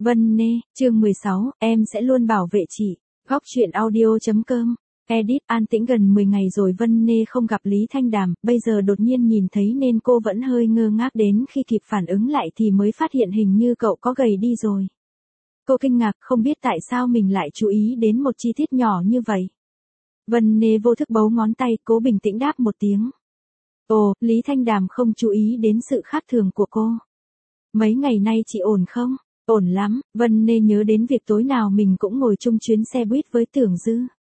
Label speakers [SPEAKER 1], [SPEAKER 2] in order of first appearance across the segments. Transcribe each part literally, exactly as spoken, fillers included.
[SPEAKER 1] Vân Nê, chương mười sáu, em sẽ luôn bảo vệ chị. Góc truyện audio chấm com. Edit, an tĩnh gần mười ngày rồi Vân Nê không gặp Lý Thanh Đàm, bây giờ đột nhiên nhìn thấy nên cô vẫn hơi ngơ ngác, đến khi kịp phản ứng lại thì mới phát hiện hình như cậu có gầy đi rồi. Cô kinh ngạc không biết tại sao mình lại chú ý đến một chi tiết nhỏ như vậy. Vân Nê vô thức bấu ngón tay, cố bình tĩnh đáp một tiếng. Ồ, Lý Thanh Đàm không chú ý đến sự khác thường của cô. Mấy ngày nay chị ổn không? Ổn lắm, Vân Nê nhớ đến việc tối nào mình cũng ngồi chung chuyến xe buýt với Tưởng Dư.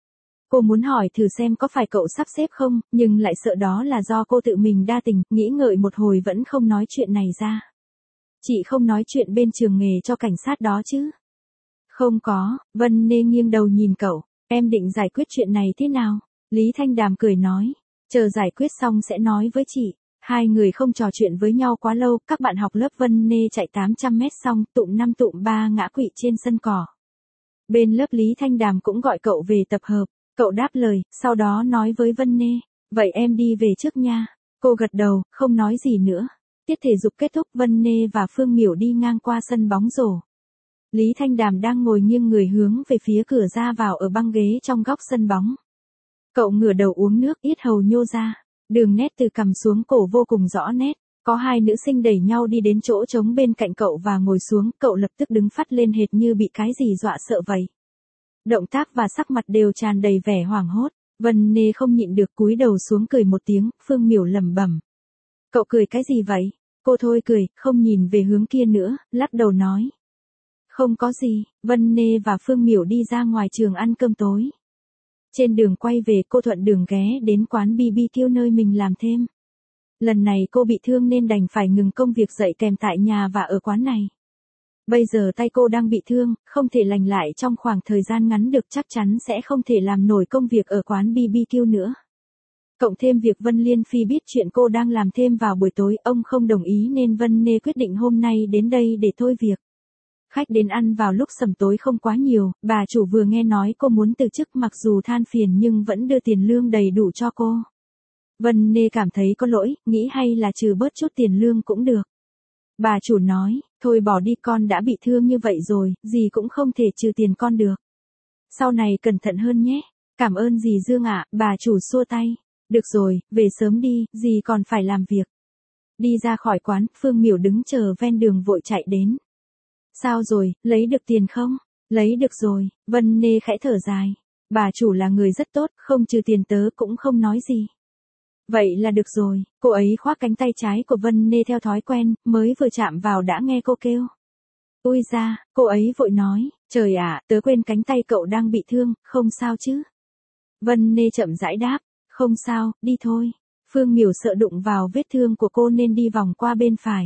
[SPEAKER 1] Cô muốn hỏi thử xem có phải cậu sắp xếp không, nhưng lại sợ đó là do cô tự mình đa tình, nghĩ ngợi một hồi vẫn không nói chuyện này ra. Chị không nói chuyện bên trường nghề cho cảnh sát đó chứ? Không có, Vân Nê nghiêng đầu nhìn cậu, em định giải quyết chuyện này thế nào? Lý Thanh Đàm cười nói, chờ giải quyết xong sẽ nói với chị. Hai người không trò chuyện với nhau quá lâu, các bạn học lớp Vân Nê chạy tám trăm mét xong, tụm năm tụm ba ngã quỵ trên sân cỏ. Bên lớp Lý Thanh Đàm cũng gọi cậu về tập hợp, cậu đáp lời, sau đó nói với Vân Nê, vậy em đi về trước nha. Cô gật đầu, không nói gì nữa. Tiết thể dục kết thúc, Vân Nê và Phương Miểu đi ngang qua sân bóng rổ. Lý Thanh Đàm đang ngồi nghiêng người hướng về phía cửa ra vào ở băng ghế trong góc sân bóng. Cậu ngửa đầu uống nước, yết hầu nhô ra. Đường nét từ cằm xuống cổ vô cùng rõ nét, có hai nữ sinh đẩy nhau đi đến chỗ trống bên cạnh cậu và ngồi xuống, cậu lập tức đứng phắt lên hệt như bị cái gì dọa sợ vậy. Động tác và sắc mặt đều tràn đầy vẻ hoảng hốt, Vân Nê không nhịn được cúi đầu xuống cười một tiếng, Phương Miểu lẩm bẩm. Cậu cười cái gì vậy? Cô thôi cười, không nhìn về hướng kia nữa, lắc đầu nói. Không có gì, Vân Nê và Phương Miểu đi ra ngoài trường ăn cơm tối. Trên đường quay về cô thuận đường ghé đến quán bê bê kiu nơi mình làm thêm. Lần này cô bị thương nên đành phải ngừng công việc dạy kèm tại nhà và ở quán này. Bây giờ tay cô đang bị thương, không thể lành lại trong khoảng thời gian ngắn được, chắc chắn sẽ không thể làm nổi công việc ở quán bê bê kiu nữa. Cộng thêm việc Vân Liên Phi biết chuyện cô đang làm thêm vào buổi tối, ông không đồng ý nên Vân Nê quyết định hôm nay đến đây để thôi việc. Khách đến ăn vào lúc sẩm tối không quá nhiều, bà chủ vừa nghe nói cô muốn từ chức mặc dù than phiền nhưng vẫn đưa tiền lương đầy đủ cho cô. Vân Nê cảm thấy có lỗi, nghĩ hay là trừ bớt chút tiền lương cũng được. Bà chủ nói, thôi bỏ đi, con đã bị thương như vậy rồi, dì cũng không thể trừ tiền con được. Sau này cẩn thận hơn nhé. Cảm ơn dì Dương ạ, bà chủ xua tay. Được rồi, về sớm đi, dì còn phải làm việc. Đi ra khỏi quán, Phương Miểu đứng chờ ven đường vội chạy đến. Sao rồi, lấy được tiền không? Lấy được rồi, Vân Nê khẽ thở dài. Bà chủ là người rất tốt, không trừ tiền tớ cũng không nói gì. Vậy là được rồi, cô ấy khoác cánh tay trái của Vân Nê theo thói quen, mới vừa chạm vào đã nghe cô kêu. Ui ra, cô ấy vội nói, trời ạ, tớ quên cánh tay cậu đang bị thương, không sao chứ? Vân Nê chậm rãi đáp, không sao, đi thôi. Phương Miểu sợ đụng vào vết thương của cô nên đi vòng qua bên phải.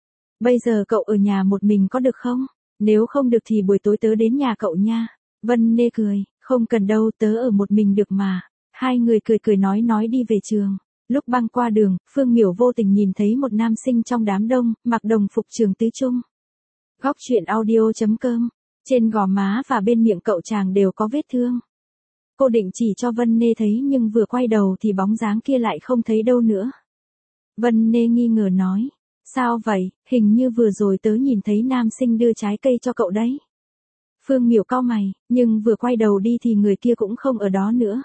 [SPEAKER 1] Bây giờ cậu ở nhà một mình có được không? Nếu không được thì buổi tối tớ đến nhà cậu nha. Vân Nê cười, không cần đâu, tớ ở một mình được mà. Hai người cười cười nói nói đi về trường. Lúc băng qua đường, Phương Miểu vô tình nhìn thấy một nam sinh trong đám đông, mặc đồng phục trường tứ trung. Góc truyện audio chấm com. Trên gò má và bên miệng cậu chàng đều có vết thương. Cô định chỉ cho Vân Nê thấy nhưng vừa quay đầu thì bóng dáng kia lại không thấy đâu nữa. Vân Nê nghi ngờ nói. Sao vậy, hình như vừa rồi tớ nhìn thấy nam sinh đưa trái cây cho cậu đấy. Phương Miểu cau mày, nhưng vừa quay đầu đi thì người kia cũng không ở đó nữa.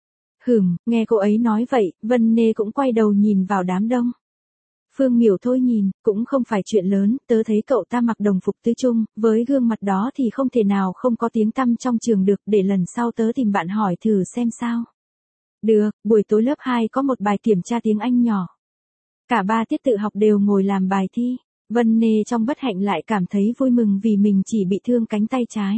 [SPEAKER 1] Hửm, nghe cô ấy nói vậy, Vân Nê cũng quay đầu nhìn vào đám đông. Phương Miểu thôi nhìn, cũng không phải chuyện lớn, tớ thấy cậu ta mặc đồng phục tứ trung, với gương mặt đó thì không thể nào không có tiếng tăm trong trường được, để lần sau tớ tìm bạn hỏi thử xem sao. Được, buổi tối lớp hai có một bài kiểm tra tiếng Anh nhỏ. Cả ba tiết tự học đều ngồi làm bài thi, Vân Nê trong bất hạnh lại cảm thấy vui mừng vì mình chỉ bị thương cánh tay trái.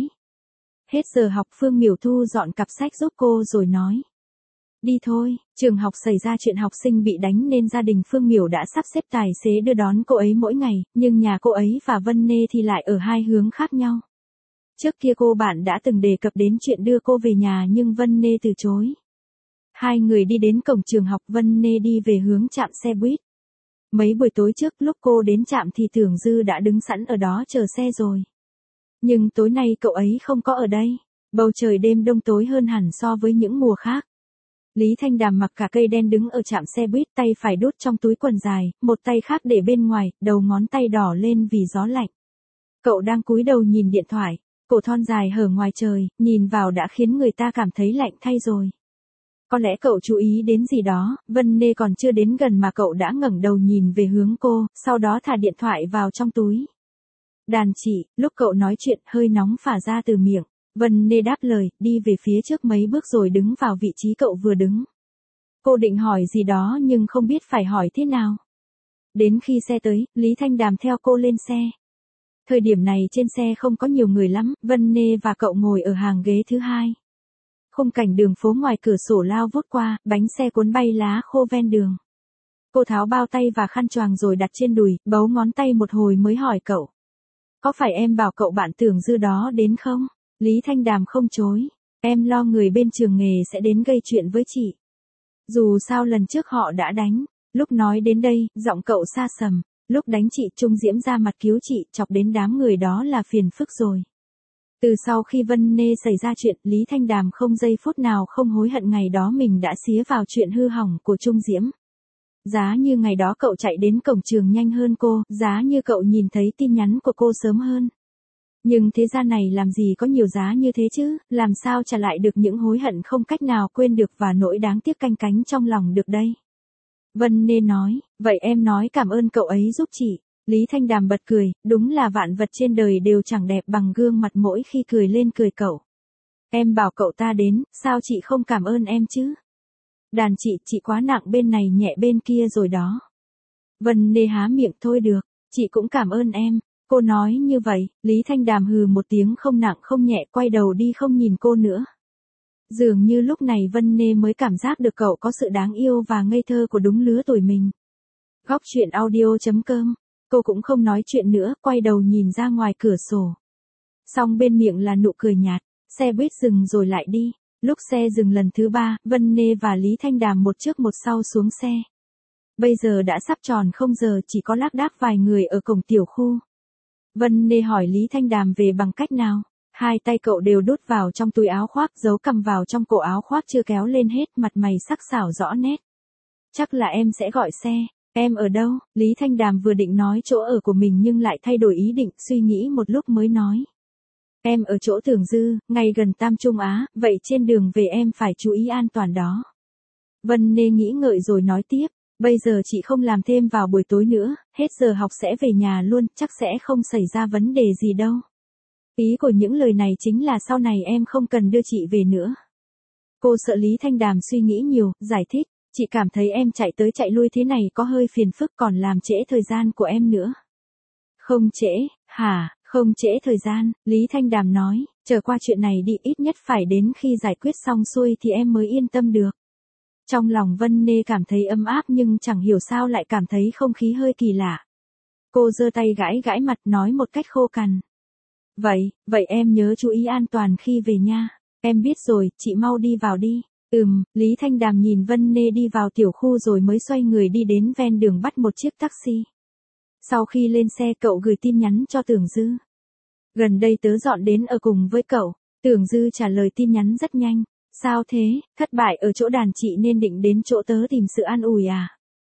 [SPEAKER 1] Hết giờ học, Phương Miểu thu dọn cặp sách giúp cô rồi nói. Đi thôi, trường học xảy ra chuyện học sinh bị đánh nên gia đình Phương Miểu đã sắp xếp tài xế đưa đón cô ấy mỗi ngày, nhưng nhà cô ấy và Vân Nê thì lại ở hai hướng khác nhau. Trước kia cô bạn đã từng đề cập đến chuyện đưa cô về nhà nhưng Vân Nê từ chối. Hai người đi đến cổng trường học, Vân Nê đi về hướng trạm xe buýt. Mấy buổi tối trước lúc cô đến trạm thì Tưởng Dư đã đứng sẵn ở đó chờ xe rồi. Nhưng tối nay cậu ấy không có ở đây. Bầu trời đêm đông tối hơn hẳn so với những mùa khác. Lý Thanh Đàm mặc cả cây đen đứng ở trạm xe buýt, tay phải đút trong túi quần dài, một tay khác để bên ngoài, đầu ngón tay đỏ lên vì gió lạnh. Cậu đang cúi đầu nhìn điện thoại, cổ thon dài hở ngoài trời, nhìn vào đã khiến người ta cảm thấy lạnh thay rồi. Có lẽ cậu chú ý đến gì đó, Vân Nê còn chưa đến gần mà cậu đã ngẩng đầu nhìn về hướng cô, sau đó thả điện thoại vào trong túi. Đàn chị, lúc cậu nói chuyện hơi nóng phả ra từ miệng. Vân Nê đáp lời, đi về phía trước mấy bước rồi đứng vào vị trí cậu vừa đứng. Cô định hỏi gì đó nhưng không biết phải hỏi thế nào. Đến khi xe tới, Lý Thanh Đàm theo cô lên xe. Thời điểm này trên xe không có nhiều người lắm, Vân Nê và cậu ngồi ở hàng ghế thứ hai. Khung cảnh đường phố ngoài cửa sổ lao vút qua, bánh xe cuốn bay lá khô ven đường. Cô tháo bao tay và khăn choàng rồi đặt trên đùi, bấu ngón tay một hồi mới hỏi cậu. Có phải em bảo cậu bạn Tưởng Dư đó đến không? Lý Thanh Đàm không chối. Em lo người bên trường nghề sẽ đến gây chuyện với chị. Dù sao lần trước họ đã đánh. Lúc nói đến đây, giọng cậu xa sầm. Lúc đánh chị Trung Diễm ra mặt cứu chị, chọc đến đám người đó là phiền phức rồi. Từ sau khi Vân Nê xảy ra chuyện, Lý Thanh Đàm không giây phút nào không hối hận ngày đó mình đã xía vào chuyện hư hỏng của Trung Diễm. Giá như ngày đó cậu chạy đến cổng trường nhanh hơn cô, giá như cậu nhìn thấy tin nhắn của cô sớm hơn. Nhưng thế gian này làm gì có nhiều giá như thế chứ, làm sao trả lại được những hối hận không cách nào quên được và nỗi đáng tiếc canh cánh trong lòng được đây. Vân Nê nói, vậy em nói cảm ơn cậu ấy giúp chị. Lý Thanh Đàm bật cười, đúng là vạn vật trên đời đều chẳng đẹp bằng gương mặt mỗi khi cười lên cười cậu. Em bảo cậu ta đến, sao chị không cảm ơn em chứ? Đàn chị, chị quá nặng bên này nhẹ bên kia rồi đó. Vân Nê há miệng, thôi được, chị cũng cảm ơn em. Cô nói như vậy, Lý Thanh Đàm hừ một tiếng không nặng không nhẹ, quay đầu đi không nhìn cô nữa. Dường như lúc này Vân Nê mới cảm giác được cậu có sự đáng yêu và ngây thơ của đúng lứa tuổi mình. Góc truyện audio chấm com. Cô cũng không nói chuyện nữa, quay đầu nhìn ra ngoài cửa sổ. Song bên miệng là nụ cười nhạt, xe buýt dừng rồi lại đi. Lúc xe dừng lần thứ ba, Vân Nê và Lý Thanh Đàm một trước một sau xuống xe. Bây giờ đã sắp tròn không giờ, chỉ có lác đác vài người ở cổng tiểu khu. Vân Nê hỏi Lý Thanh Đàm về bằng cách nào. Hai tay cậu đều đút vào trong túi áo khoác, giấu cầm vào trong cổ áo khoác chưa kéo lên hết, mặt mày sắc sảo rõ nét. Chắc là em sẽ gọi xe. Em ở đâu? Lý Thanh Đàm vừa định nói chỗ ở của mình nhưng lại thay đổi ý định, suy nghĩ một lúc mới nói. Em ở chỗ Tưởng Dư, ngay gần Tam Trung Á, vậy trên đường về em phải chú ý an toàn đó. Vân Nê nghĩ ngợi rồi nói tiếp, bây giờ chị không làm thêm vào buổi tối nữa, hết giờ học sẽ về nhà luôn, chắc sẽ không xảy ra vấn đề gì đâu. Ý của những lời này chính là sau này em không cần đưa chị về nữa. Cô sợ Lý Thanh Đàm suy nghĩ nhiều, giải thích, chị cảm thấy em chạy tới chạy lui thế này có hơi phiền phức còn làm trễ thời gian của em nữa. Không trễ, hả, không trễ thời gian, Lý Thanh Đàm nói, chờ qua chuyện này đi, ít nhất phải đến khi giải quyết xong xuôi thì em mới yên tâm được. Trong lòng Vân Nê cảm thấy ấm áp nhưng chẳng hiểu sao lại cảm thấy không khí hơi kỳ lạ. Cô giơ tay gãi gãi mặt nói một cách khô cằn. Vậy, vậy em nhớ chú ý an toàn khi về nha. Em biết rồi, chị mau đi vào đi. Ừm, Lý Thanh Đàm nhìn Vân Nê đi vào tiểu khu rồi mới xoay người đi đến ven đường bắt một chiếc taxi. Sau khi lên xe cậu gửi tin nhắn cho Tưởng Dư. Gần đây tớ dọn đến ở cùng với cậu. Tưởng Dư trả lời tin nhắn rất nhanh. Sao thế, thất bại ở chỗ đàn chị nên định đến chỗ tớ tìm sự an ủi à?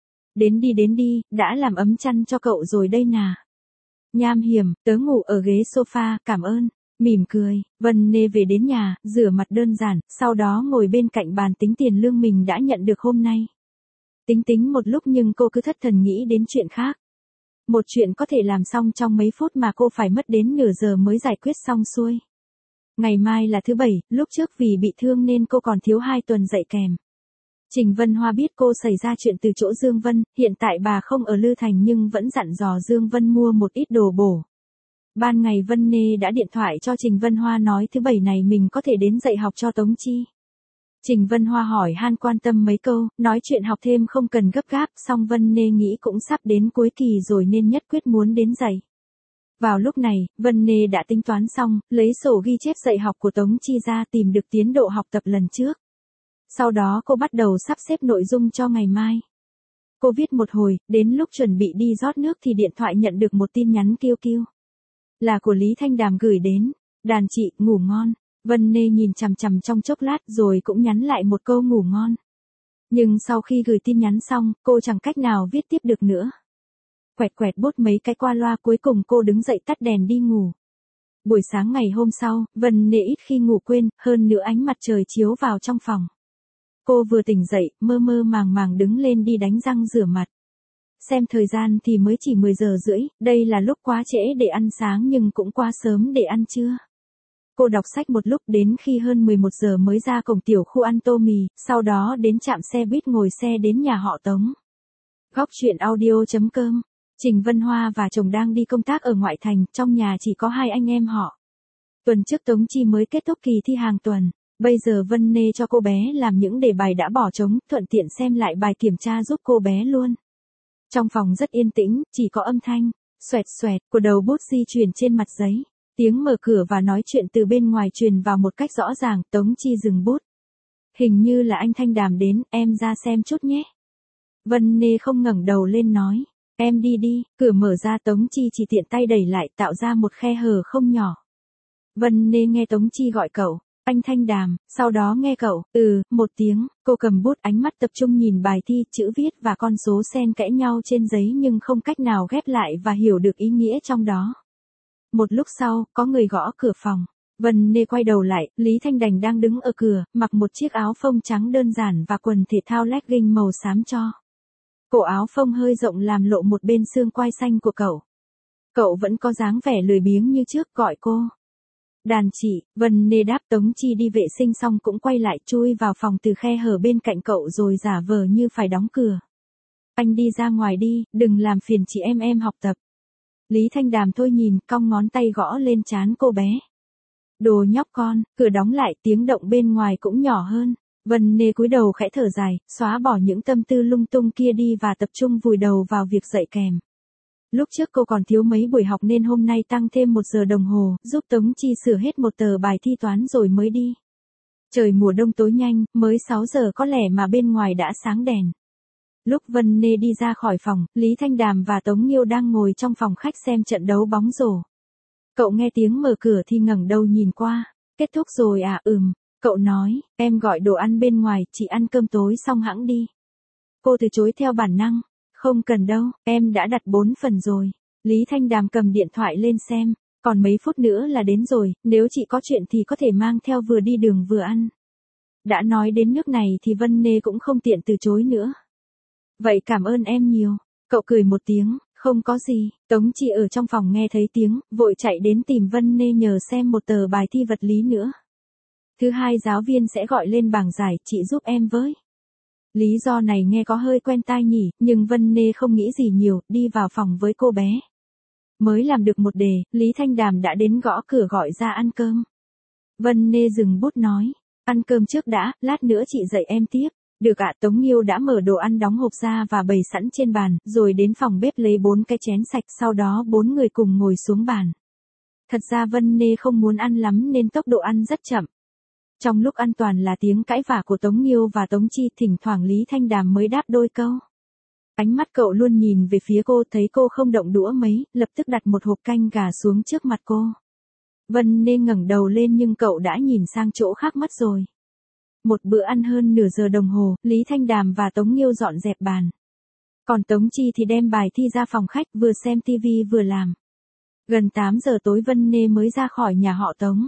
[SPEAKER 1] Đến đi đến đi, đã làm ấm chăn cho cậu rồi đây nà. Nham hiểm, tớ ngủ ở ghế sofa, cảm ơn. Mỉm cười, Vân Nê về đến nhà, rửa mặt đơn giản, sau đó ngồi bên cạnh bàn tính tiền lương mình đã nhận được hôm nay. Tính tính một lúc nhưng cô cứ thất thần nghĩ đến chuyện khác. Một chuyện có thể làm xong trong mấy phút mà cô phải mất đến nửa giờ mới giải quyết xong xuôi. Ngày mai là thứ bảy, lúc trước vì bị thương nên cô còn thiếu hai tuần dạy kèm. Trình Vân Hoa biết cô xảy ra chuyện từ chỗ Dương Vân, hiện tại bà không ở Lư Thành nhưng vẫn dặn dò Dương Vân mua một ít đồ bổ. Ban ngày Vân Nê đã điện thoại cho Trình Vân Hoa nói thứ bảy này mình có thể đến dạy học cho Tống Chi. Trình Vân Hoa hỏi han quan tâm mấy câu, nói chuyện học thêm không cần gấp gáp, song Vân Nê nghĩ cũng sắp đến cuối kỳ rồi nên nhất quyết muốn đến dạy. Vào lúc này, Vân Nê đã tính toán xong, lấy sổ ghi chép dạy học của Tống Chi ra tìm được tiến độ học tập lần trước. Sau đó cô bắt đầu sắp xếp nội dung cho ngày mai. Cô viết một hồi, đến lúc chuẩn bị đi rót nước thì điện thoại nhận được một tin nhắn kêu kêu. Là của Lý Thanh Đàm gửi đến. Đàn chị, ngủ ngon. Vân Nê nhìn chằm chằm trong chốc lát rồi cũng nhắn lại một câu ngủ ngon. Nhưng sau khi gửi tin nhắn xong, cô chẳng cách nào viết tiếp được nữa. quẹt quẹt bút mấy cái qua loa, cuối cùng cô đứng dậy tắt đèn đi ngủ. Buổi sáng ngày hôm sau, Vân Nê ít khi ngủ quên, hơn nữa ánh mặt trời chiếu vào trong phòng. Cô vừa tỉnh dậy, mơ mơ màng màng đứng lên đi đánh răng rửa mặt. Xem thời gian thì mới chỉ mười giờ rưỡi, đây là lúc quá trễ để ăn sáng nhưng cũng quá sớm để ăn trưa. Cô đọc sách một lúc đến khi hơn mười một giờ mới ra cổng tiểu khu ăn tô mì, sau đó đến trạm xe buýt ngồi xe đến nhà họ Tống. Góc truyện audio chấm com. Trình Vân Hoa và chồng đang đi công tác ở ngoại thành, trong nhà chỉ có hai anh em họ. Tuần trước Tống Chi mới kết thúc kỳ thi hàng tuần, bây giờ Vân Nê cho cô bé làm những đề bài đã bỏ trống, thuận tiện xem lại bài kiểm tra giúp cô bé luôn. Trong phòng rất yên tĩnh, chỉ có âm thanh xoẹt xoẹt của đầu bút di chuyển trên mặt giấy. Tiếng mở cửa và nói chuyện từ bên ngoài truyền vào một cách rõ ràng. Tống Chi dừng bút. Hình như là anh Thanh Đàm đến, em ra xem chút nhé. Vân Nê không ngẩng đầu lên nói, em đi đi. Cửa mở ra, Tống Chi chỉ tiện tay đẩy lại, tạo ra một khe hở không nhỏ. Vân Nê nghe Tống Chi gọi cậu, anh Thanh Đàm, sau đó nghe cậu, ừ, một tiếng. Cô cầm bút, ánh mắt tập trung nhìn bài thi, chữ viết và con số xen kẽ nhau trên giấy nhưng không cách nào ghép lại và hiểu được ý nghĩa trong đó. Một lúc sau, có người gõ cửa phòng. Vân Nê quay đầu lại, Lý Thanh Đành đang đứng ở cửa, mặc một chiếc áo phông trắng đơn giản và quần thể thao legging màu xám cho. Cổ áo phông hơi rộng làm lộ một bên xương quai xanh của cậu. Cậu vẫn có dáng vẻ lười biếng như trước, gọi cô. Đàn chị. Vân Nê đáp. Tống Chi đi vệ sinh xong cũng quay lại, chui vào phòng từ khe hở bên cạnh cậu rồi giả vờ như phải đóng cửa. Anh đi ra ngoài đi, đừng làm phiền chị em em học tập. Lý Thanh Đàm thôi nhìn, cong ngón tay gõ lên trán cô bé. Đồ nhóc con. Cửa đóng lại, tiếng động bên ngoài cũng nhỏ hơn. Vân Nê cúi đầu khẽ thở dài, xóa bỏ những tâm tư lung tung kia đi và tập trung vùi đầu vào việc dạy kèm. Lúc trước cô còn thiếu mấy buổi học nên hôm nay tăng thêm một giờ đồng hồ, giúp Tống Chi sửa hết một tờ bài thi toán rồi mới đi. Trời mùa đông tối nhanh, mới sáu giờ có lẽ mà bên ngoài đã sáng đèn. Lúc Vân Nê đi ra khỏi phòng, Lý Thanh Đàm và Tống Nghiêu đang ngồi trong phòng khách xem trận đấu bóng rổ. Cậu nghe tiếng mở cửa thì ngẩng đầu nhìn qua. Kết thúc rồi à? Ừm. Cậu nói, em gọi đồ ăn bên ngoài, chị ăn cơm tối xong hẵng đi. Cô từ chối theo bản năng. Không cần đâu, em đã đặt bốn phần rồi. Lý Thanh Đàm cầm điện thoại lên xem. Còn mấy phút nữa là đến rồi, nếu chị có chuyện thì có thể mang theo vừa đi đường vừa ăn. Đã nói đến nước này thì Vân Nê cũng không tiện từ chối nữa. Vậy cảm ơn em nhiều. Cậu cười một tiếng, không có gì. Tống Chi ở trong phòng nghe thấy tiếng, vội chạy đến tìm Vân Nê nhờ xem một tờ bài thi vật lý nữa. Thứ hai giáo viên sẽ gọi lên bảng giải, chị giúp em với. Lý do này nghe có hơi quen tai nhỉ, nhưng Vân Nê không nghĩ gì nhiều, đi vào phòng với cô bé. Mới làm được một đề, Lý Thanh Đàm đã đến gõ cửa gọi ra ăn cơm. Vân Nê dừng bút nói, ăn cơm trước đã, lát nữa chị dạy em tiếp. Được ạ. Tống Nghiêu đã mở đồ ăn đóng hộp ra và bày sẵn trên bàn, rồi đến phòng bếp lấy bốn cái chén sạch, sau đó bốn người cùng ngồi xuống bàn. Thật ra Vân Nê không muốn ăn lắm nên tốc độ ăn rất chậm. Trong lúc ăn toàn là tiếng cãi vã của Tống Nghiêu và Tống Chi, thỉnh thoảng Lý Thanh Đàm mới đáp đôi câu. Ánh mắt cậu luôn nhìn về phía cô, thấy cô không động đũa mấy, lập tức đặt một hộp canh gà xuống trước mặt cô. Vân Nê ngẩng đầu lên nhưng cậu đã nhìn sang chỗ khác mất rồi. Một bữa ăn hơn nửa giờ đồng hồ, Lý Thanh Đàm và Tống Nghiêu dọn dẹp bàn. Còn Tống Chi thì đem bài thi ra phòng khách, vừa xem tivi vừa làm. Gần tám giờ tối Vân Nê mới ra khỏi nhà họ Tống.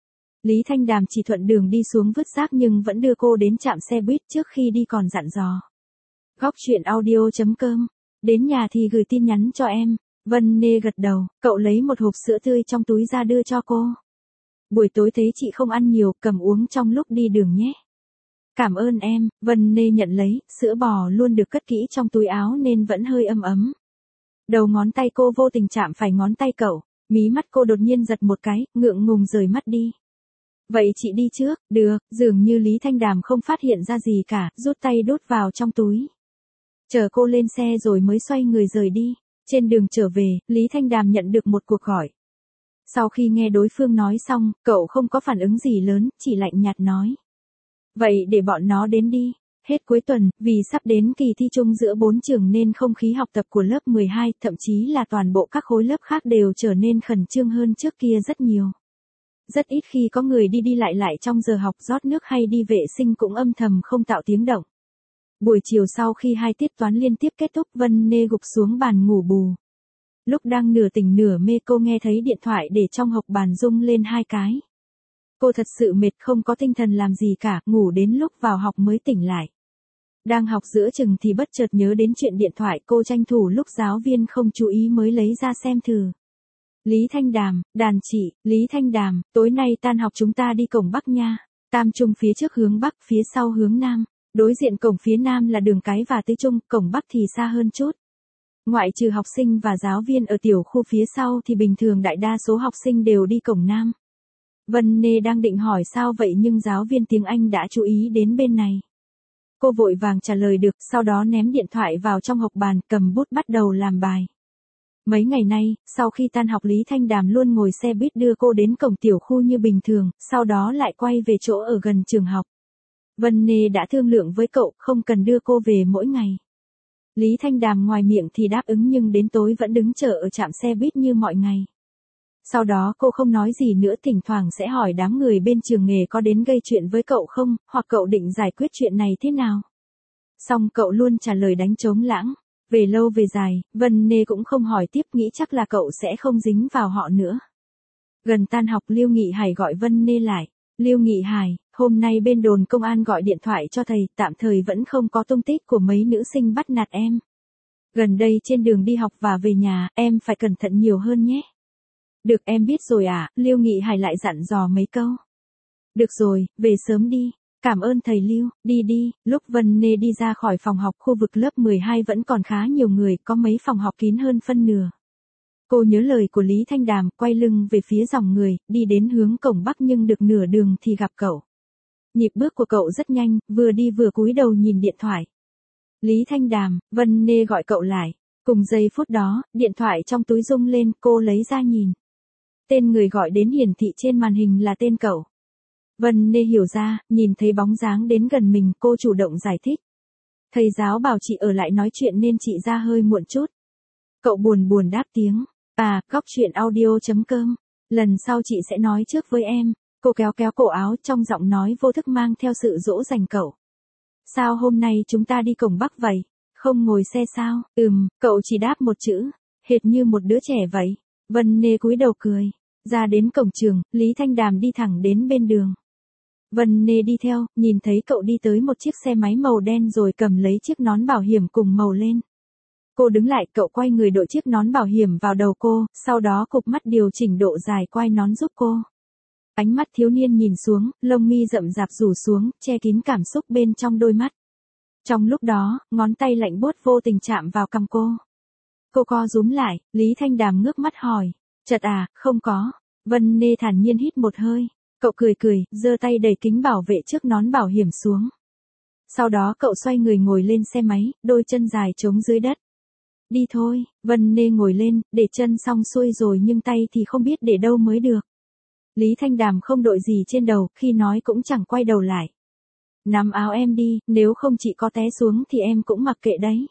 [SPEAKER 1] Lý Thanh Đàm chỉ thuận đường đi xuống vứt rác nhưng vẫn đưa cô đến trạm xe buýt, trước khi đi còn dặn dò. Góc truyện audio chấm com. Đến nhà thì gửi tin nhắn cho em. Vân Nê gật đầu, cậu lấy một hộp sữa tươi trong túi ra đưa cho cô. Buổi tối thấy chị không ăn nhiều, cầm uống trong lúc đi đường nhé. Cảm ơn em. Vân Nê nhận lấy, sữa bò luôn được cất kỹ trong túi áo nên vẫn hơi ấm ấm. Đầu ngón tay cô vô tình chạm phải ngón tay cậu, mí mắt cô đột nhiên giật một cái, ngượng ngùng rời mắt đi. Vậy chị đi trước. Được. Dường như Lý Thanh Đàm không phát hiện ra gì cả, rút tay đút vào trong túi. Chờ cô lên xe rồi mới xoay người rời đi. Trên đường trở về, Lý Thanh Đàm nhận được một cuộc gọi. Sau khi nghe đối phương nói xong, cậu không có phản ứng gì lớn, chỉ lạnh nhạt nói. Vậy để bọn nó đến đi. Hết cuối tuần, vì sắp đến kỳ thi chung giữa bốn trường nên không khí học tập của lớp mười hai, thậm chí là toàn bộ các khối lớp khác đều trở nên khẩn trương hơn trước kia rất nhiều. Rất ít khi có người đi đi lại lại trong giờ học, rót nước hay đi vệ sinh cũng âm thầm không tạo tiếng động. Buổi chiều sau khi hai tiết toán liên tiếp kết thúc, Vân Nê gục xuống bàn ngủ bù. Lúc đang nửa tỉnh nửa mê cô nghe thấy điện thoại để trong hộc bàn rung lên hai cái. Cô thật sự mệt không có tinh thần làm gì cả, ngủ đến lúc vào học mới tỉnh lại. Đang học giữa chừng thì bất chợt nhớ đến chuyện điện thoại, cô tranh thủ lúc giáo viên không chú ý mới lấy ra xem thử. Lý Thanh Đàm, đàn chị, Lý Thanh Đàm, tối nay tan học chúng ta đi cổng Bắc nha. Tam trung phía trước hướng Bắc, phía sau hướng Nam. Đối diện cổng phía Nam là đường cái và Tứ Trung, cổng Bắc thì xa hơn chút. Ngoại trừ học sinh và giáo viên ở tiểu khu phía sau thì bình thường đại đa số học sinh đều đi cổng Nam. Vân Nê đang định hỏi sao vậy nhưng giáo viên tiếng Anh đã chú ý đến bên này. Cô vội vàng trả lời được, sau đó ném điện thoại vào trong hộc bàn, cầm bút bắt đầu làm bài. Mấy ngày nay, sau khi tan học Lý Thanh Đàm luôn ngồi xe buýt đưa cô đến cổng tiểu khu như bình thường, sau đó lại quay về chỗ ở gần trường học. Vân Nê đã thương lượng với cậu, không cần đưa cô về mỗi ngày. Lý Thanh Đàm ngoài miệng thì đáp ứng nhưng đến tối vẫn đứng chờ ở trạm xe buýt như mọi ngày. Sau đó cô không nói gì nữa, thỉnh thoảng sẽ hỏi đám người bên trường nghề có đến gây chuyện với cậu không, hoặc cậu định giải quyết chuyện này thế nào. Xong cậu luôn trả lời đánh trống lãng. Về lâu về dài, Vân Nê cũng không hỏi tiếp, nghĩ chắc là cậu sẽ không dính vào họ nữa. Gần tan học Lưu Nghị Hải gọi Vân Nê lại. Lưu Nghị Hải, hôm nay bên đồn công an gọi điện thoại cho thầy, tạm thời vẫn không có tung tích của mấy nữ sinh bắt nạt em. Gần đây trên đường đi học và về nhà, em phải cẩn thận nhiều hơn nhé. Được, em biết rồi ạ, à, Lưu Nghị Hải lại dặn dò mấy câu. Được rồi, về sớm đi. Cảm ơn thầy Lưu, đi đi. Lúc Vân Nê đi ra khỏi phòng học, khu vực lớp mười hai vẫn còn khá nhiều người, có mấy phòng học kín hơn phân nửa. Cô nhớ lời của Lý Thanh Đàm, quay lưng về phía dòng người, đi đến hướng cổng Bắc nhưng được nửa đường thì gặp cậu. Nhịp bước của cậu rất nhanh, vừa đi vừa cúi đầu nhìn điện thoại. Lý Thanh Đàm, Vân Nê gọi cậu lại. Cùng giây phút đó, điện thoại trong túi rung lên, cô lấy ra nhìn. Tên người gọi đến hiển thị trên màn hình là tên cậu. Vân Nê hiểu ra, nhìn thấy bóng dáng đến gần mình, cô chủ động giải thích. Thầy giáo bảo chị ở lại nói chuyện nên chị ra hơi muộn chút. Cậu buồn buồn đáp tiếng. À, góc chuyện audio chấm com. Lần sau chị sẽ nói trước với em. Cô kéo kéo cổ áo, trong giọng nói vô thức mang theo sự dỗ dành cậu. Sao hôm nay chúng ta đi cổng Bắc vậy? Không ngồi xe sao? Ừm, cậu chỉ đáp một chữ. Hệt như một đứa trẻ vậy. Vân Nê cúi đầu cười. Ra đến cổng trường, Lý Thanh Đàm đi thẳng đến bên đường. Vân Nê đi theo, nhìn thấy cậu đi tới một chiếc xe máy màu đen rồi cầm lấy chiếc nón bảo hiểm cùng màu lên. Cô đứng lại, cậu quay người đội chiếc nón bảo hiểm vào đầu cô, sau đó cụp mắt điều chỉnh độ dài quai nón giúp cô. Ánh mắt thiếu niên nhìn xuống, lông mi rậm rạp rủ xuống, che kín cảm xúc bên trong đôi mắt. Trong lúc đó, ngón tay lạnh buốt vô tình chạm vào cằm cô. Cô co rúm lại, Lý Thanh Đàm ngước mắt hỏi. Chật à, không có. Vân Nê thản nhiên hít một hơi. Cậu cười cười, giơ tay đẩy kính bảo vệ trước nón bảo hiểm xuống. Sau đó cậu xoay người ngồi lên xe máy, đôi chân dài trống dưới đất. Đi thôi, Vân Nê ngồi lên, để chân xong xuôi rồi nhưng tay thì không biết để đâu mới được. Lý Thanh Đàm không đội gì trên đầu, khi nói cũng chẳng quay đầu lại. Nắm áo em đi, nếu không chị có té xuống thì em cũng mặc kệ đấy.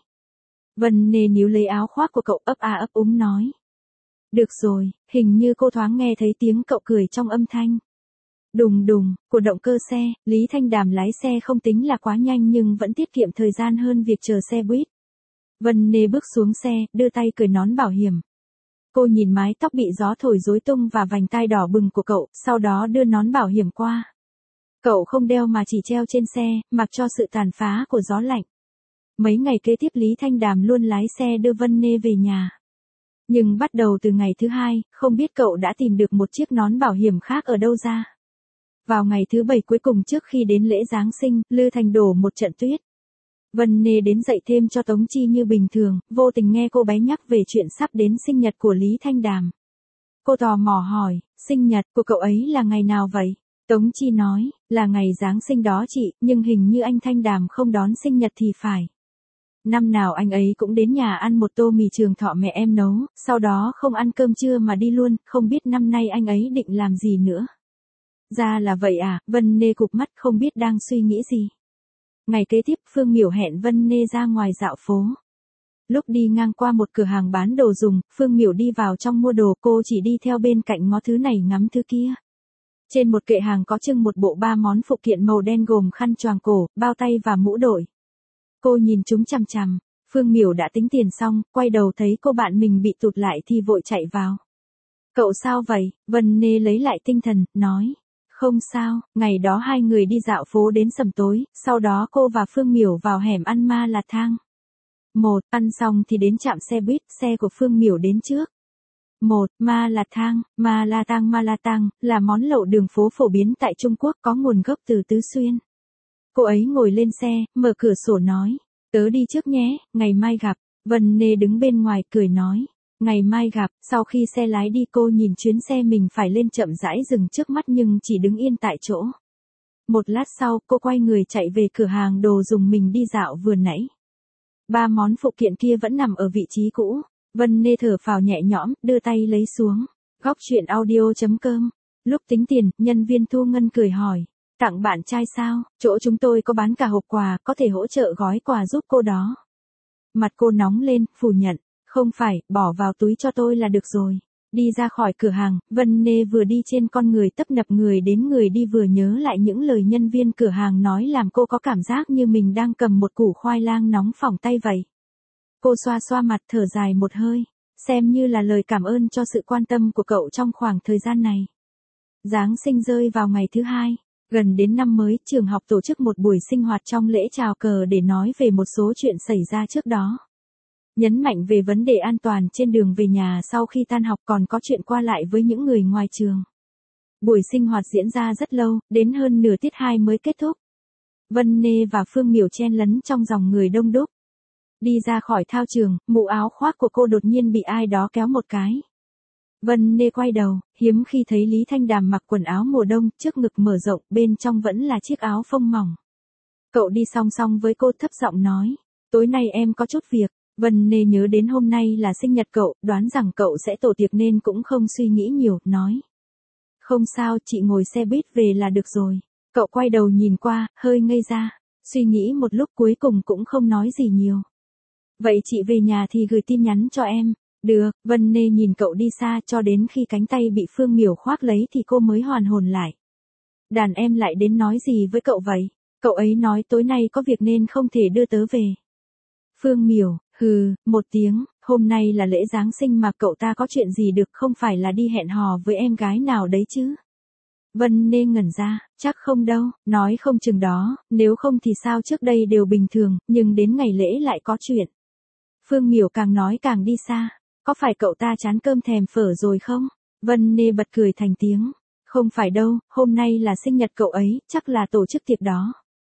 [SPEAKER 1] Vân Nê níu lấy áo khoác của cậu, ấp a ấp úng nói. Được rồi, hình như cô thoáng nghe thấy tiếng cậu cười trong âm thanh. Đùng đùng, của động cơ xe, Lý Thanh Đàm lái xe không tính là quá nhanh nhưng vẫn tiết kiệm thời gian hơn việc chờ xe buýt. Vân Nê bước xuống xe, đưa tay cởi nón bảo hiểm. Cô nhìn mái tóc bị gió thổi rối tung và vành tai đỏ bừng của cậu, sau đó đưa nón bảo hiểm qua. Cậu không đeo mà chỉ treo trên xe, mặc cho sự tàn phá của gió lạnh. Mấy ngày kế tiếp Lý Thanh Đàm luôn lái xe đưa Vân Nê về nhà. Nhưng bắt đầu từ ngày thứ hai, không biết cậu đã tìm được một chiếc nón bảo hiểm khác ở đâu ra. Vào ngày thứ bảy cuối cùng trước khi đến lễ Giáng sinh, Lư Thành đổ một trận tuyết. Vân Nê đến dạy thêm cho Tống Chi như bình thường, vô tình nghe cô bé nhắc về chuyện sắp đến sinh nhật của Lý Thanh Đàm. Cô tò mò hỏi, sinh nhật của cậu ấy là ngày nào vậy? Tống Chi nói, là ngày Giáng sinh đó chị, nhưng hình như anh Thanh Đàm không đón sinh nhật thì phải. Năm nào anh ấy cũng đến nhà ăn một tô mì trường thọ mẹ em nấu, sau đó không ăn cơm trưa mà đi luôn, không biết năm nay anh ấy định làm gì nữa. Ra là vậy à, Vân Nê cụp mắt không biết đang suy nghĩ gì. Ngày kế tiếp Phương Miểu hẹn Vân Nê ra ngoài dạo phố. Lúc đi ngang qua một cửa hàng bán đồ dùng, Phương Miểu đi vào trong mua đồ, cô chỉ đi theo bên cạnh ngó thứ này ngắm thứ kia. Trên một kệ hàng có trưng một bộ ba món phụ kiện màu đen gồm khăn choàng cổ, bao tay và mũ đội. Cô nhìn chúng chằm chằm. Phương Miểu đã tính tiền xong, quay đầu thấy cô bạn mình bị tụt lại thì vội chạy vào. Cậu sao vậy? Vân Nê lấy lại tinh thần, nói. Không sao, ngày đó hai người đi dạo phố đến sầm tối, sau đó cô và Phương Miểu vào hẻm ăn ma là thang. Một, ăn xong thì đến trạm xe buýt, xe của Phương Miểu đến trước. Một, ma là thang, ma la tang ma la tang, là món lẩu đường phố phổ biến tại Trung Quốc có nguồn gốc từ Tứ Xuyên. Cô ấy ngồi lên xe, mở cửa sổ nói. Tớ đi trước nhé, ngày mai gặp. Vân Nê đứng bên ngoài cười nói. Ngày mai gặp, sau khi xe lái đi cô nhìn chuyến xe mình phải lên chậm rãi dừng trước mắt nhưng chỉ đứng yên tại chỗ. Một lát sau, cô quay người chạy về cửa hàng đồ dùng mình đi dạo vừa nãy. Ba món phụ kiện kia vẫn nằm ở vị trí cũ. Vân Nê thở phào nhẹ nhõm, đưa tay lấy xuống. Góc chuyện audio chấm com. Lúc tính tiền, nhân viên thu ngân cười hỏi. Tặng bạn trai sao? Chỗ chúng tôi có bán cả hộp quà, có thể hỗ trợ gói quà giúp cô đó. Mặt cô nóng lên, phủ nhận. Không phải, bỏ vào túi cho tôi là được rồi. Đi ra khỏi cửa hàng, Vân Nê vừa đi trên con người tấp nập người đến người đi vừa nhớ lại những lời nhân viên cửa hàng nói làm cô có cảm giác như mình đang cầm một củ khoai lang nóng phỏng tay vậy. Cô xoa xoa mặt thở dài một hơi, xem như là lời cảm ơn cho sự quan tâm của cậu trong khoảng thời gian này. Giáng sinh rơi vào ngày thứ hai, gần đến năm mới, trường học tổ chức một buổi sinh hoạt trong lễ chào cờ để nói về một số chuyện xảy ra trước đó. Nhấn mạnh về vấn đề an toàn trên đường về nhà sau khi tan học còn có chuyện qua lại với những người ngoài trường. Buổi sinh hoạt diễn ra rất lâu, đến hơn nửa tiết hai mới kết thúc. Vân Nê và Phương Miểu chen lấn trong dòng người đông đúc. Đi ra khỏi thao trường, mũ áo khoác của cô đột nhiên bị ai đó kéo một cái. Vân Nê quay đầu, hiếm khi thấy Lý Thanh Đàm mặc quần áo mùa đông, trước ngực mở rộng, bên trong vẫn là chiếc áo phông mỏng. Cậu đi song song với cô thấp giọng nói, tối nay em có chút việc. Vân Nê nhớ đến hôm nay là sinh nhật cậu, đoán rằng cậu sẽ tổ tiệc nên cũng không suy nghĩ nhiều, nói. Không sao, chị ngồi xe buýt về là được rồi. Cậu quay đầu nhìn qua, hơi ngây ra, suy nghĩ một lúc cuối cùng cũng không nói gì nhiều. Vậy chị về nhà thì gửi tin nhắn cho em. Được, Vân Nê nhìn cậu đi xa cho đến khi cánh tay bị Phương Miểu khoác lấy thì cô mới hoàn hồn lại. Đàn em lại đến nói gì với cậu vậy? Cậu ấy nói tối nay có việc nên không thể đưa tớ về. Phương Miểu, hừ, một tiếng, hôm nay là lễ Giáng sinh mà cậu ta có chuyện gì được không phải là đi hẹn hò với em gái nào đấy chứ? Vân Nê ngẩn ra, chắc không đâu, nói không chừng đó, nếu không thì sao trước đây đều bình thường, nhưng đến ngày lễ lại có chuyện. Phương Miểu càng nói càng đi xa, có phải cậu ta chán cơm thèm phở rồi không? Vân Nê bật cười thành tiếng, không phải đâu, hôm nay là sinh nhật cậu ấy, chắc là tổ chức tiệc đó.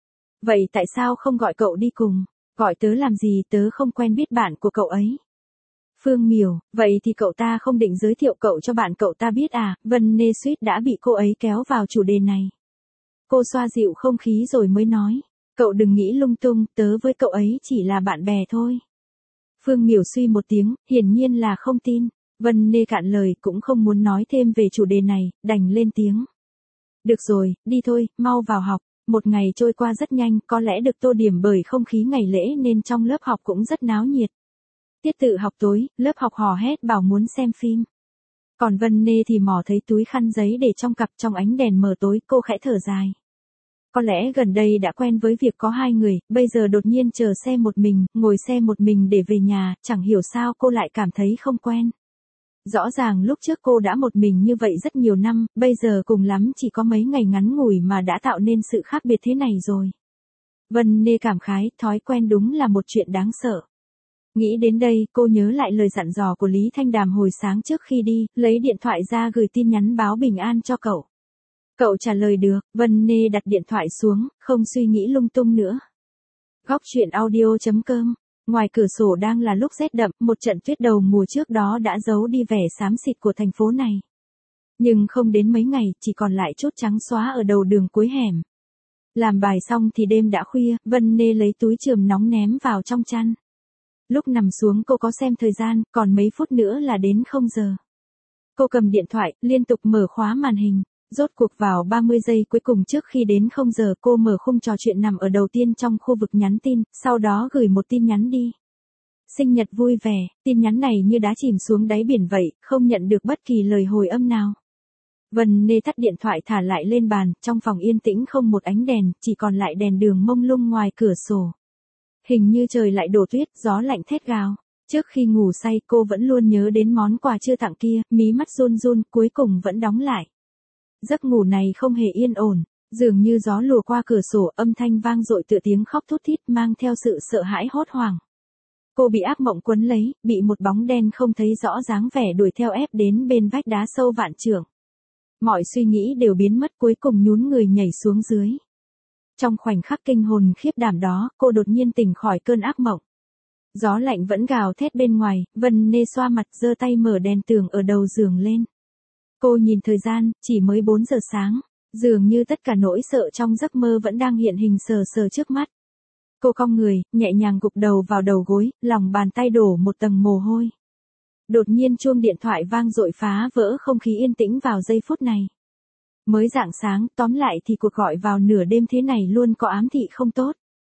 [SPEAKER 1] Vậy tại sao không gọi cậu đi cùng? Gọi tớ làm gì, tớ không quen biết bạn của cậu ấy. Phương Miểu, vậy thì cậu ta không định giới thiệu cậu cho bạn cậu ta biết à? Vân Nê suýt đã bị cô ấy kéo vào chủ đề này. Cô xoa dịu không khí rồi mới nói, cậu đừng nghĩ lung tung, tớ với cậu ấy chỉ là bạn bè thôi. Phương Miểu suy một tiếng, hiển nhiên là không tin. Vân Nê cạn lời cũng không muốn nói thêm về chủ đề này, đành lên tiếng. Được rồi, đi thôi, mau vào học. Một ngày trôi qua rất nhanh, có lẽ được tô điểm bởi không khí ngày lễ nên trong lớp học cũng rất náo nhiệt. Tiết tự học tối, lớp học hò hét bảo muốn xem phim. Còn Vân Nê thì mò thấy túi khăn giấy để trong cặp trong ánh đèn mờ tối, cô khẽ thở dài. Có lẽ gần đây đã quen với việc có hai người, bây giờ đột nhiên chờ xe một mình, ngồi xe một mình để về nhà, chẳng hiểu sao cô lại cảm thấy không quen. Rõ ràng lúc trước cô đã một mình như vậy rất nhiều năm, bây giờ cùng lắm chỉ có mấy ngày ngắn ngủi mà đã tạo nên sự khác biệt thế này rồi. Vân Nê cảm khái, thói quen đúng là một chuyện đáng sợ. Nghĩ đến đây, cô nhớ lại lời dặn dò của Lý Thanh Đàm hồi sáng trước khi đi, lấy điện thoại ra gửi tin nhắn báo bình an cho cậu. Cậu trả lời được, Vân Nê đặt điện thoại xuống, không suy nghĩ lung tung nữa. Góc chuyện audio chấm com. Ngoài cửa sổ đang là lúc rét đậm, một trận tuyết đầu mùa trước đó đã giấu đi vẻ xám xịt của thành phố này. Nhưng không đến mấy ngày, chỉ còn lại chút trắng xóa ở đầu đường cuối hẻm. Làm bài xong thì đêm đã khuya, Vân Nê lấy túi chườm nóng ném vào trong chăn. Lúc nằm xuống cô có xem thời gian, còn mấy phút nữa là đến không giờ. Cô cầm điện thoại, liên tục mở khóa màn hình. Rốt cuộc vào ba mươi giây cuối cùng trước khi đến không giờ cô mở khung trò chuyện nằm ở đầu tiên trong khu vực nhắn tin, sau đó gửi một tin nhắn đi. Sinh nhật vui vẻ, tin nhắn này như đá chìm xuống đáy biển vậy, không nhận được bất kỳ lời hồi âm nào. Vân Nê tắt điện thoại thả lại lên bàn, trong phòng yên tĩnh không một ánh đèn, chỉ còn lại đèn đường mông lung ngoài cửa sổ. Hình như trời lại đổ tuyết, gió lạnh thét gào. Trước khi ngủ say cô vẫn luôn nhớ đến món quà chưa tặng kia, mí mắt run run, cuối cùng vẫn đóng lại. Giấc ngủ này không hề yên ổn, dường như gió lùa qua cửa sổ, âm thanh vang dội tựa tiếng khóc thút thít mang theo sự sợ hãi hốt hoảng. Cô bị ác mộng quấn lấy, bị một bóng đen không thấy rõ dáng vẻ đuổi theo ép đến bên vách đá sâu vạn trượng. Mọi suy nghĩ đều biến mất, cuối cùng nhún người nhảy xuống dưới. Trong khoảnh khắc kinh hồn khiếp đảm đó, cô đột nhiên tỉnh khỏi cơn ác mộng. Gió lạnh vẫn gào thét bên ngoài, Vân Nê xoa mặt giơ tay mở đèn tường ở đầu giường lên. Cô nhìn thời gian, chỉ mới bốn giờ sáng, dường như tất cả nỗi sợ trong giấc mơ vẫn đang hiện hình sờ sờ trước mắt. Cô cong người, nhẹ nhàng gục đầu vào đầu gối, lòng bàn tay đổ một tầng mồ hôi. Đột nhiên chuông điện thoại vang dội phá vỡ không khí yên tĩnh vào giây phút này. Mới rạng sáng, tóm lại thì cuộc gọi vào nửa đêm thế này luôn có ám thị không tốt.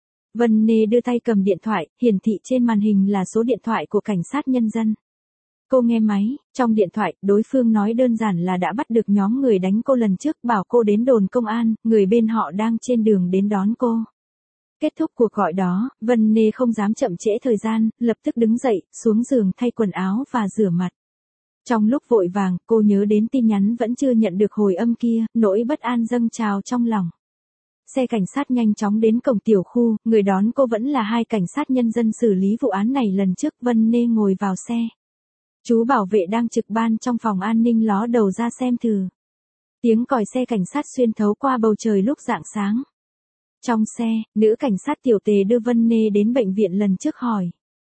[SPEAKER 1] Vân Nê đưa tay cầm điện thoại, hiển thị trên màn hình là số điện thoại của cảnh sát nhân dân. Cô nghe máy, trong điện thoại, đối phương nói đơn giản là đã bắt được nhóm người đánh cô lần trước, bảo cô đến đồn công an, người bên họ đang trên đường đến đón cô. Kết thúc cuộc gọi đó, Vân Nê không dám chậm trễ thời gian, lập tức đứng dậy, xuống giường thay quần áo và rửa mặt. Trong lúc vội vàng, cô nhớ đến tin nhắn vẫn chưa nhận được hồi âm kia, nỗi bất an dâng trào trong lòng. Xe cảnh sát nhanh chóng đến cổng tiểu khu, người đón cô vẫn là hai cảnh sát nhân dân xử lý vụ án này lần trước. Vân Nê ngồi vào xe. Chú bảo vệ đang trực ban trong phòng an ninh ló đầu ra xem thử. Tiếng còi xe cảnh sát xuyên thấu qua bầu trời lúc rạng sáng. Trong xe, nữ cảnh sát tiểu tề đưa Vân Nê đến bệnh viện lần trước hỏi.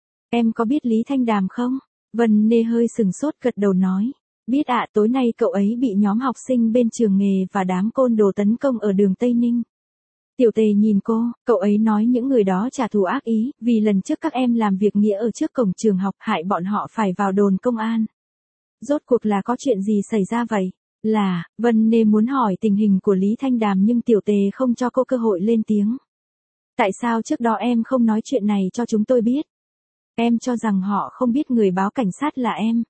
[SPEAKER 1] Em có biết Lý Thanh Đàm không? Vân Nê hơi sừng sốt gật đầu nói. Biết ạ, tối nay cậu ấy bị nhóm học sinh bên trường nghề và đám côn đồ tấn công ở đường Tây Ninh. Tiểu tề nhìn cô, cậu ấy nói những người đó trả thù ác ý, vì lần trước các em làm việc nghĩa ở trước cổng trường học hại bọn họ phải vào đồn công an. Rốt cuộc là có chuyện gì xảy ra vậy? Là, Vân Nê muốn hỏi tình hình của Lý Thanh Đàm nhưng tiểu tề không cho cô cơ hội lên tiếng. Tại sao trước đó em không nói chuyện này cho chúng tôi biết? Em cho rằng họ không biết người báo cảnh sát là em.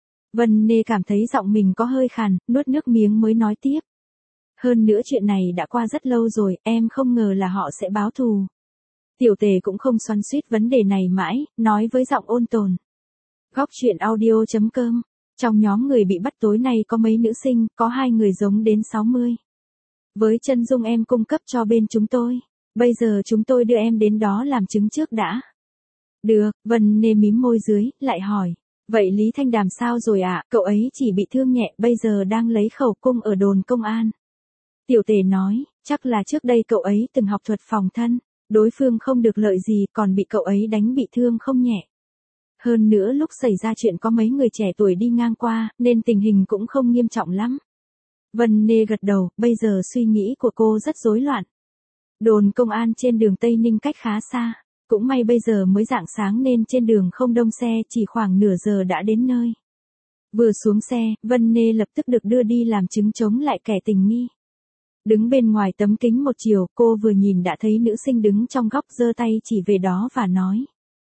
[SPEAKER 1] Vân Nê cảm thấy giọng mình có hơi khàn, nuốt nước miếng mới nói tiếp. Hơn nữa chuyện này đã qua rất lâu rồi, em không ngờ là họ sẽ báo thù. Tiểu tề cũng không xoắn xuýt vấn đề này mãi, nói với giọng ôn tồn. Góc truyện audio chấm com. Trong nhóm người bị bắt tối nay có mấy nữ sinh, có hai người giống đến sáu mươi. Với chân dung em cung cấp cho bên chúng tôi, bây giờ chúng tôi đưa em đến đó làm chứng trước đã. Được, Vân Nê mím môi dưới, lại hỏi. Vậy Lý Thanh Đàm sao rồi ạ? À? Cậu ấy chỉ bị thương nhẹ, bây giờ đang lấy khẩu cung ở đồn công an. Tiểu tề nói, chắc là trước đây cậu ấy từng học thuật phòng thân, đối phương không được lợi gì còn bị cậu ấy đánh bị thương không nhẹ. Hơn nữa lúc xảy ra chuyện có mấy người trẻ tuổi đi ngang qua, nên tình hình cũng không nghiêm trọng lắm. Vân Nê gật đầu, bây giờ suy nghĩ của cô rất rối loạn. Đồn công an trên đường Tây Ninh cách khá xa, cũng may bây giờ mới rạng sáng nên trên đường không đông xe, chỉ khoảng nửa giờ đã đến nơi. Vừa xuống xe, Vân Nê lập tức được đưa đi làm chứng chống lại kẻ tình nghi. Đứng bên ngoài tấm kính một chiều, cô vừa nhìn đã thấy nữ sinh đứng trong góc giơ tay chỉ về đó và nói.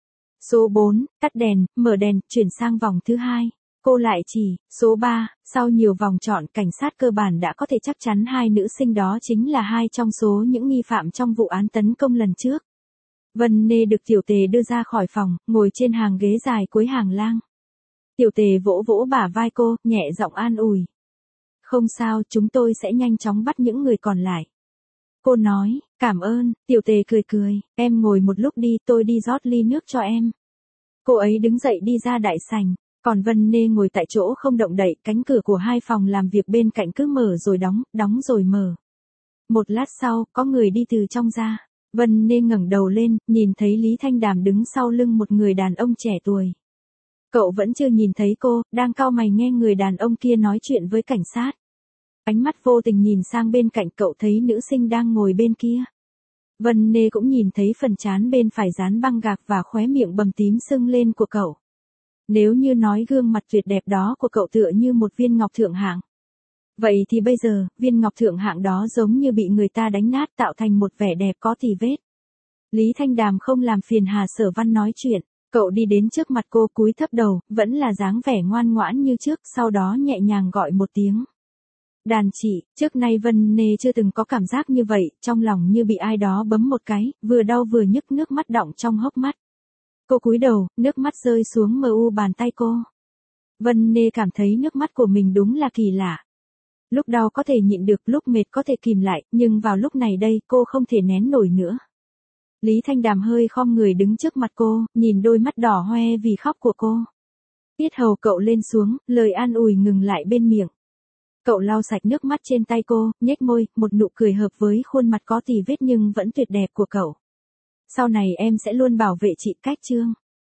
[SPEAKER 1] Số bốn, tắt đèn, mở đèn, chuyển sang vòng thứ hai. Cô lại chỉ, số ba, sau nhiều vòng chọn, cảnh sát cơ bản đã có thể chắc chắn hai nữ sinh đó chính là hai trong số những nghi phạm trong vụ án tấn công lần trước. Vân Nê được tiểu tề đưa ra khỏi phòng, ngồi trên hàng ghế dài cuối hàng lang. Tiểu tề vỗ vỗ bả vai cô, nhẹ giọng an ủi. Không sao, chúng tôi sẽ nhanh chóng bắt những người còn lại. Cô nói, cảm ơn, tiểu tề cười cười, em ngồi một lúc đi, tôi đi rót ly nước cho em. Cô ấy đứng dậy đi ra đại sảnh, còn Vân Nê ngồi tại chỗ không động đậy, cánh cửa của hai phòng làm việc bên cạnh cứ mở rồi đóng, đóng rồi mở. Một lát sau, có người đi từ trong ra. Vân Nê ngẩng đầu lên, nhìn thấy Lý Thanh Đàm đứng sau lưng một người đàn ông trẻ tuổi. Cậu vẫn chưa nhìn thấy cô, đang cau mày nghe người đàn ông kia nói chuyện với cảnh sát. Ánh mắt vô tình nhìn sang bên cạnh cậu thấy nữ sinh đang ngồi bên kia. Vân Nê cũng nhìn thấy phần trán bên phải dán băng gạc và khóe miệng bầm tím sưng lên của cậu. Nếu như nói gương mặt tuyệt đẹp đó của cậu tựa như một viên ngọc thượng hạng. Vậy thì bây giờ, viên ngọc thượng hạng đó giống như bị người ta đánh nát tạo thành một vẻ đẹp có tì vết. Lý Thanh Đàm không làm phiền Hà Sở Văn nói chuyện, cậu đi đến trước mặt cô cúi thấp đầu, vẫn là dáng vẻ ngoan ngoãn như trước, sau đó nhẹ nhàng gọi một tiếng. Đàn chị, trước nay Vân Nê chưa từng có cảm giác như vậy, trong lòng như bị ai đó bấm một cái, vừa đau vừa nhức, nước mắt đọng trong hốc mắt. Cô cúi đầu, nước mắt rơi xuống mờ u bàn tay cô. Vân Nê cảm thấy nước mắt của mình đúng là kỳ lạ. Lúc đau có thể nhịn được, lúc mệt có thể kìm lại, nhưng vào lúc này đây cô không thể nén nổi nữa. Lý Thanh Đàm hơi khom người đứng trước mặt cô, nhìn đôi mắt đỏ hoe vì khóc của cô. Tiết hầu cậu lên xuống, lời an ủi ngừng lại bên miệng. Cậu lau sạch nước mắt trên tay cô, nhếch môi, một nụ cười hợp với khuôn mặt có tì vết nhưng vẫn tuyệt đẹp của cậu. Sau này em sẽ luôn bảo vệ chị, Cách Trương.